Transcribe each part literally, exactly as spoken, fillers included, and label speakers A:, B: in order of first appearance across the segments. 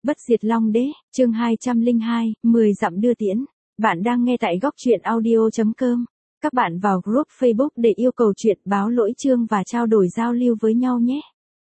A: Bất diệt Long Đế, chương hai trăm lẻ hai, mười dặm đưa tiễn. Bạn đang nghe tại góc truyện audio chấm com. Các bạn vào group Facebook để yêu cầu chuyện, báo lỗi chương và trao đổi giao lưu với nhau nhé.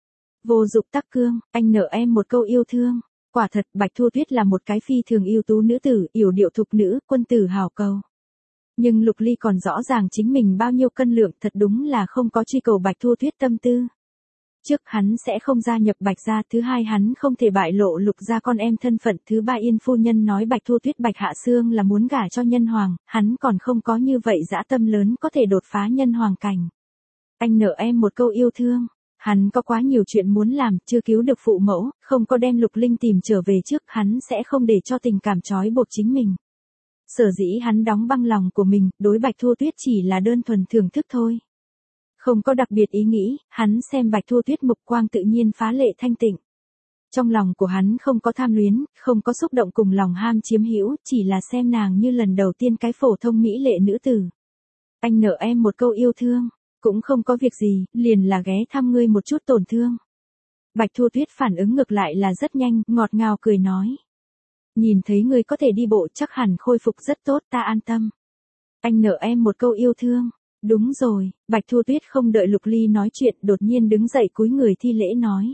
A: Vô dụng tắc cương, anh nợ em một câu yêu thương. Quả thật, Bạch Thu Tuyết là một cái phi thường ưu tú nữ tử, yểu điệu thục nữ, quân tử hảo cầu. Nhưng Lục Ly còn rõ ràng chính mình bao nhiêu cân lượng, thật đúng là không có truy cầu Bạch Thu Tuyết tâm tư. Trước, hắn sẽ không gia nhập Bạch gia, thứ hai hắn không thể bại lộ Lục gia con em thân phận, thứ ba Yên phu nhân nói Bạch Thu Tuyết Bạch Hạ Xương là muốn gả cho nhân hoàng, hắn còn không có như vậy dã tâm lớn có thể đột phá nhân hoàng cảnh. Anh nợ em một câu yêu thương. Hắn có quá nhiều chuyện muốn làm, chưa cứu được phụ mẫu, không có đem Lục Linh tìm trở về trước, hắn sẽ không để cho tình cảm trói buộc chính mình. Sở dĩ hắn đóng băng lòng của mình, đối Bạch Thu Tuyết chỉ là đơn thuần thưởng thức thôi. Không có đặc biệt ý nghĩ, hắn xem Bạch Thu Tuyết mục quang tự nhiên phá lệ thanh tịnh. Trong lòng của hắn không có tham luyến, không có xúc động cùng lòng ham chiếm hữu, chỉ là xem nàng như lần đầu tiên cái phổ thông mỹ lệ nữ tử. Anh nợ em một câu yêu thương, cũng không có việc gì, liền là ghé thăm ngươi một chút tổn thương. Bạch Thu Tuyết phản ứng ngược lại là rất nhanh, ngọt ngào cười nói. Nhìn thấy ngươi có thể đi bộ chắc hẳn khôi phục rất tốt, ta an tâm. Anh nợ em một câu yêu thương. Đúng rồi, Bạch Thu Tuyết không đợi Lục Ly nói chuyện, đột nhiên đứng dậy cúi người thi lễ nói.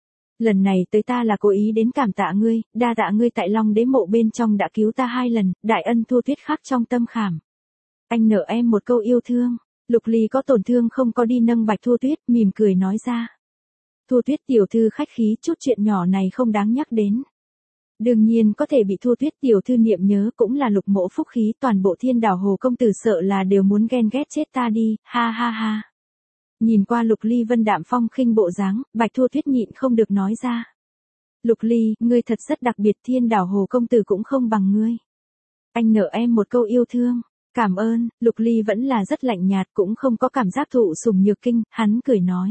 A: Lần này tới ta là cố ý đến cảm tạ ngươi, đa tạ ngươi tại Long Đế mộ bên trong đã cứu ta hai lần, đại ân Thu Tuyết khắc trong tâm khảm. Anh nợ em một câu yêu thương. Lục Ly có tổn thương không có đi nâng Bạch Thu Tuyết, mỉm cười nói ra. Thu Tuyết tiểu thư khách khí, chút chuyện nhỏ này không đáng nhắc đến. Đương nhiên có thể bị Thu Tuyết tiểu thư niệm nhớ cũng là Lục mỗ phúc khí, toàn bộ Thiên Đảo Hồ công tử sợ là đều muốn ghen ghét chết ta đi, ha ha ha. Nhìn qua Lục Ly vân đạm phong khinh bộ dáng, Bạch Thu Tuyết nhịn không được nói ra. Lục Ly, ngươi thật rất đặc biệt, Thiên Đảo Hồ công tử cũng không bằng ngươi. Anh nợ em một câu yêu thương. Cảm ơn, Lục Ly vẫn là rất lạnh nhạt, cũng không có cảm giác thụ sủng nhược kinh, hắn cười nói.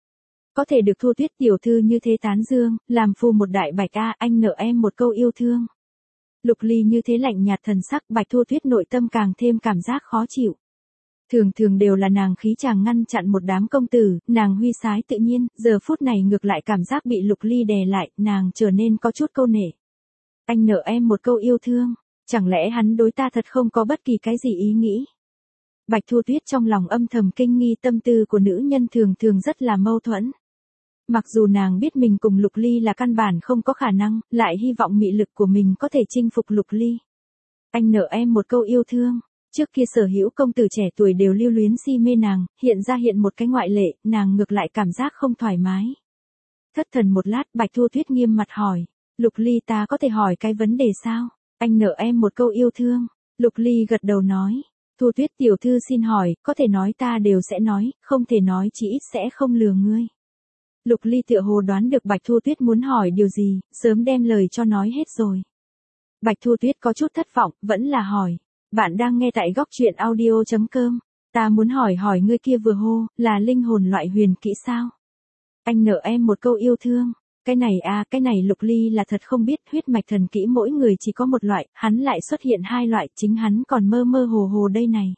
A: Có thể được Thu Tuyết tiểu thư như thế tán dương, làm phu một đại bạch a, anh nợ em một câu yêu thương. Lục Ly như thế lạnh nhạt thần sắc, Bạch Thu Tuyết nội tâm càng thêm cảm giác khó chịu. Thường thường đều là nàng khí chàng ngăn chặn một đám công tử, nàng huy sái tự nhiên, giờ phút này ngược lại cảm giác bị Lục Ly đè lại, nàng trở nên có chút câu nể. Anh nợ em một câu yêu thương. Chẳng lẽ hắn đối ta thật không có bất kỳ cái gì ý nghĩ? Bạch Thu Tuyết trong lòng âm thầm kinh nghi, tâm tư của nữ nhân thường thường rất là mâu thuẫn. Mặc dù nàng biết mình cùng Lục Ly là căn bản không có khả năng, lại hy vọng mị lực của mình có thể chinh phục Lục Ly. Anh nợ em một câu yêu thương. Trước kia sở hữu công tử trẻ tuổi đều lưu luyến si mê nàng, hiện ra hiện một cái ngoại lệ, nàng ngược lại cảm giác không thoải mái. Thất thần một lát, Bạch Thu Tuyết nghiêm mặt hỏi. Lục Ly, ta có thể hỏi cái vấn đề sao? Anh nợ em một câu yêu thương. Lục Ly gật đầu nói. Thu Tuyết tiểu thư xin hỏi, có thể nói ta đều sẽ nói, không thể nói chỉ ít sẽ không lừa ngươi. Lục Ly tựa hồ đoán được Bạch Thu Tuyết muốn hỏi điều gì, sớm đem lời cho nói hết rồi. Bạch Thu Tuyết có chút thất vọng, vẫn là hỏi. Bạn đang nghe tại góc truyện audio chấm com. Ta muốn hỏi hỏi ngươi kia vừa hô, là linh hồn loại huyền kỹ sao? Anh nợ em một câu yêu thương. Cái này à, cái này Lục Ly là thật không biết, huyết mạch thần kỹ mỗi người chỉ có một loại, hắn lại xuất hiện hai loại, chính hắn còn mơ mơ hồ hồ đây này.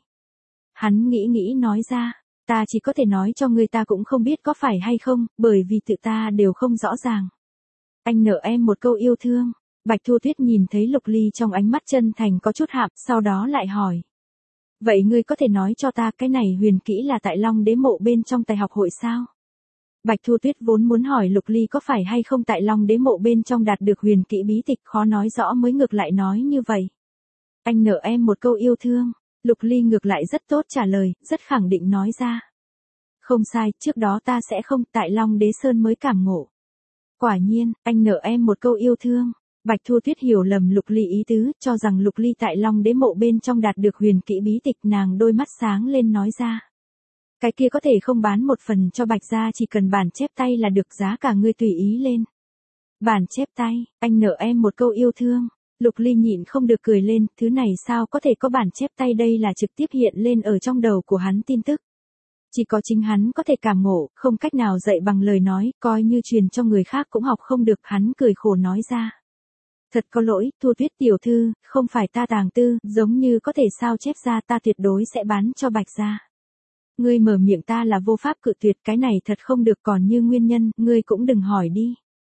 A: Hắn nghĩ nghĩ nói ra, ta chỉ có thể nói cho người ta cũng không biết có phải hay không, bởi vì tự ta đều không rõ ràng. Anh nợ em một câu yêu thương. Bạch Thu Tuyết nhìn thấy Lục Ly trong ánh mắt chân thành có chút hạm, sau đó lại hỏi. Vậy ngươi có thể nói cho ta cái này huyền kỹ là tại Long Đế mộ bên trong tài học hội sao? Bạch Thu Tuyết vốn muốn hỏi Lục Ly có phải hay không tại Long Đế mộ bên trong đạt được huyền kỹ bí tịch, khó nói rõ mới ngược lại nói như vậy. Anh nợ em một câu yêu thương. Lục Ly ngược lại rất tốt trả lời, rất khẳng định nói ra. Không sai, trước đó ta sẽ không, tại Long Đế Sơn mới cảm ngộ. Quả nhiên, anh nợ em một câu yêu thương. Bạch Thu Tuyết hiểu lầm Lục Ly ý tứ, cho rằng Lục Ly tại Long Đế mộ bên trong đạt được huyền kỹ bí tịch, nàng đôi mắt sáng lên nói ra. Cái kia có thể không bán một phần cho Bạch gia, chỉ cần bản chép tay là được, giá cả ngươi tùy ý lên. Bản chép tay, anh nợ em một câu yêu thương. Lục Ly nhịn không được cười lên, thứ này sao có thể có bản chép tay, đây là trực tiếp hiện lên ở trong đầu của hắn tin tức. Chỉ có chính hắn có thể cảm ngộ, không cách nào dạy bằng lời nói, coi như truyền cho người khác cũng học không được, hắn cười khổ nói ra. Thật có lỗi, Thu Tuyết tiểu thư, không phải ta tàng tư, giống như có thể sao chép ra, ta tuyệt đối sẽ bán cho Bạch gia. Ngươi mở miệng ta là vô pháp cự tuyệt, cái này thật không được, còn như nguyên nhân, ngươi cũng đừng hỏi đi.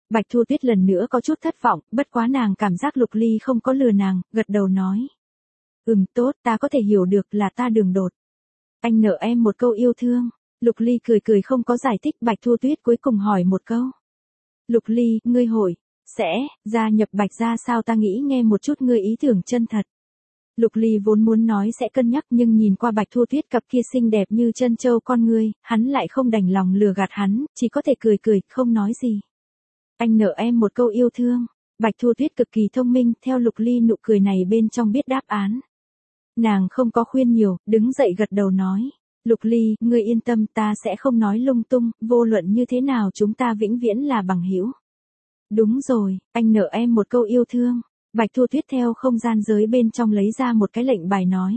A: Bạch Thu Tuyết lần nữa có chút thất vọng, bất quá nàng cảm giác Lục Ly không có lừa nàng, gật đầu nói. Ừm tốt, ta có thể hiểu được là ta đường đột. Anh nợ em một câu yêu thương. Lục Ly cười cười không có giải thích. Bạch Thu Tuyết cuối cùng hỏi một câu. Lục Ly, ngươi hồi, sẽ, gia nhập Bạch gia sao? Ta nghĩ nghe một chút ngươi ý tưởng chân thật. Lục Ly vốn muốn nói sẽ cân nhắc nhưng nhìn qua Bạch Thu Tuyết cặp kia xinh đẹp như chân châu con ngươi, hắn lại không đành lòng lừa gạt hắn, chỉ có thể cười cười, không nói gì. Anh nợ em một câu yêu thương. Bạch Thu Tuyết cực kỳ thông minh, theo Lục Ly nụ cười này bên trong biết đáp án. Nàng không có khuyên nhiều, đứng dậy gật đầu nói. Lục Ly, ngươi yên tâm, ta sẽ không nói lung tung, vô luận như thế nào chúng ta vĩnh viễn là bằng hữu. Đúng rồi, anh nợ em một câu yêu thương. Bạch Thu Tuyết theo không gian giới bên trong lấy ra một cái lệnh bài nói.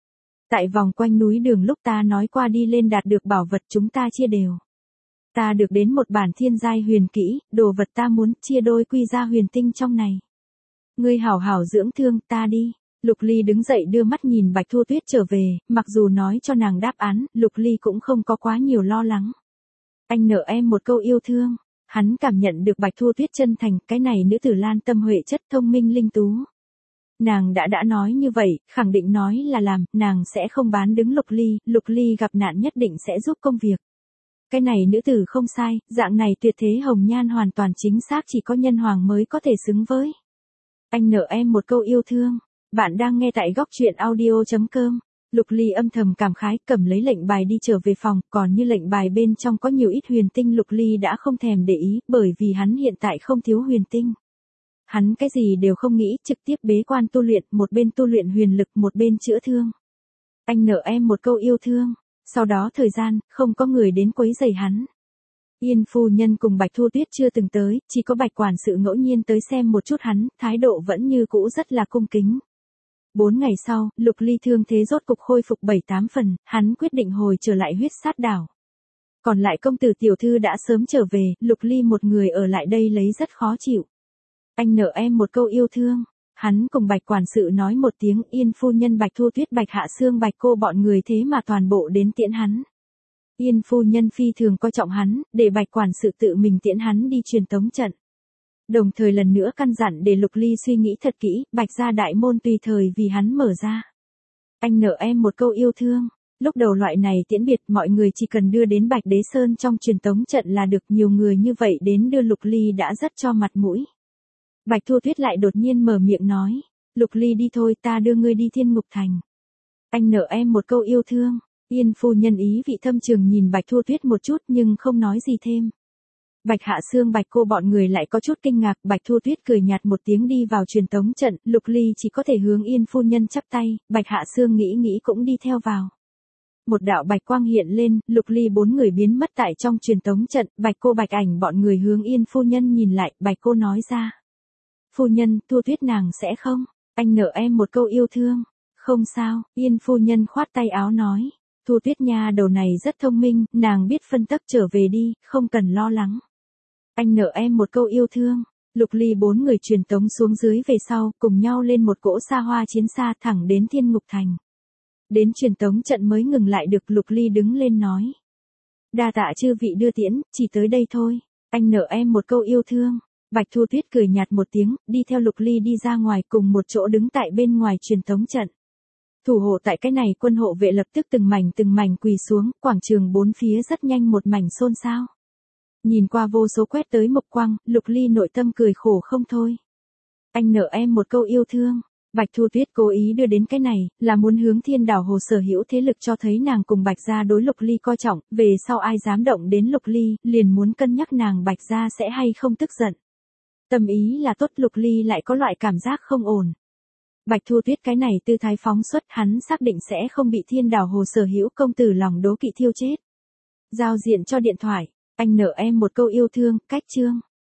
A: Tại vòng quanh núi đường lúc ta nói qua đi lên đạt được bảo vật chúng ta chia đều. Ta được đến một bản thiên giai huyền kỹ, đồ vật ta muốn chia đôi quy ra huyền tinh trong này. Ngươi hảo hảo dưỡng thương ta đi. Lục Ly đứng dậy đưa mắt nhìn Bạch Thu Tuyết trở về, mặc dù nói cho nàng đáp án, Lục Ly cũng không có quá nhiều lo lắng. Anh nợ em một câu yêu thương. Hắn cảm nhận được Bạch Thu Tuyết chân thành, cái này nữ tử lan tâm huệ chất thông minh linh tú. Nàng đã đã nói như vậy, khẳng định nói là làm, nàng sẽ không bán đứng Lục Ly, Lục Ly gặp nạn nhất định sẽ giúp công việc. Cái này nữ tử không sai, dạng này tuyệt thế hồng nhan hoàn toàn chính xác chỉ có nhân hoàng mới có thể xứng với. Anh nợ em một câu yêu thương. Bạn đang nghe tại góc truyện audio chấm com. Lục Ly âm thầm cảm khái, cầm lấy lệnh bài đi trở về phòng, còn như lệnh bài bên trong có nhiều ít huyền tinh Lục Ly đã không thèm để ý, bởi vì hắn hiện tại không thiếu huyền tinh. Hắn cái gì đều không nghĩ, trực tiếp bế quan tu luyện, một bên tu luyện huyền lực, một bên chữa thương. Anh nợ em một câu yêu thương. Sau đó thời gian, không có người đến quấy rầy hắn. Yên phu nhân cùng Bạch Thu Tuyết chưa từng tới, chỉ có Bạch quản sự ngẫu nhiên tới xem một chút hắn, thái độ vẫn như cũ rất là cung kính. Bốn ngày sau, Lục Ly thương thế rốt cục khôi phục bảy tám phần, hắn quyết định hồi trở lại huyết sát đảo. Còn lại công tử tiểu thư đã sớm trở về, Lục Ly một người ở lại đây lấy rất khó chịu. Anh nợ em một câu yêu thương. Hắn cùng Bạch quản sự nói một tiếng, Yên phu nhân Bạch Thu Tuyết Bạch Hạ Sương Bạch cô bọn người thế mà toàn bộ đến tiễn hắn. Yên phu nhân phi thường coi trọng hắn, để Bạch quản sự tự mình tiễn hắn đi truyền tống trận. Đồng thời lần nữa căn dặn để Lục Ly suy nghĩ thật kỹ, Bạch gia đại môn tùy thời vì hắn mở ra. Anh nợ em một câu yêu thương. Lúc đầu loại này tiễn biệt mọi người chỉ cần đưa đến Bạch Đế Sơn trong truyền tống trận là được, nhiều người như vậy đến đưa Lục Ly đã rất cho mặt mũi. Bạch Thu Tuyết lại đột nhiên mở miệng nói. Lục Ly đi thôi, ta đưa ngươi đi Thiên Ngục Thành. Anh nợ em một câu yêu thương. Yên phu nhân ý vị thâm trường nhìn Bạch Thu Tuyết một chút nhưng không nói gì thêm. Bạch Hạ Sương Bạch cô bọn người lại có chút kinh ngạc, Bạch Thu Tuyết cười nhạt một tiếng đi vào truyền tống trận, Lục Ly chỉ có thể hướng Yên phu nhân chắp tay, Bạch Hạ Sương nghĩ nghĩ cũng đi theo vào. Một đạo bạch quang hiện lên, Lục Ly bốn người biến mất tại trong truyền tống trận, Bạch cô Bạch ảnh bọn người hướng Yên phu nhân nhìn lại, Bạch cô nói ra. Phu nhân, Thu Tuyết nàng sẽ không, anh nợ em một câu yêu thương. Không sao, Yên phu nhân khoát tay áo nói. Thu Tuyết nha đầu này rất thông minh, nàng biết phân tắc, trở về đi, không cần lo lắng. Anh nợ em một câu yêu thương. Lục Ly bốn người truyền tống xuống dưới về sau, cùng nhau lên một cỗ xa hoa chiến xa thẳng đến Thiên Ngục Thành. Đến truyền tống trận mới ngừng lại được, Lục Ly đứng lên nói. Đa tạ chư vị đưa tiễn, chỉ tới đây thôi. Anh nợ em một câu yêu thương. Bạch Thu Tuyết cười nhạt một tiếng, đi theo Lục Ly đi ra ngoài cùng một chỗ đứng tại bên ngoài truyền tống trận. Thủ hộ tại cái này quân hộ vệ lập tức từng mảnh từng mảnh quỳ xuống, quảng trường bốn phía rất nhanh một mảnh xôn xao. Nhìn qua vô số quét tới mộc quang, Lục Ly nội tâm cười khổ không thôi. Anh nợ em một câu yêu thương. Bạch Thu Tuyết cố ý đưa đến cái này, là muốn hướng Thiên Đảo Hồ sở hữu thế lực cho thấy nàng cùng Bạch gia đối Lục Ly coi trọng, về sau ai dám động đến Lục Ly, liền muốn cân nhắc nàng Bạch gia sẽ hay không tức giận. Tâm ý là tốt, Lục Ly lại có loại cảm giác không ổn. Bạch Thu Tuyết cái này tư thái phóng xuất, hắn xác định sẽ không bị Thiên Đảo Hồ sở hữu công tử lòng đố kỵ thiêu chết. Giao diện cho điện thoại, anh nợ em một câu yêu thương, cách chương.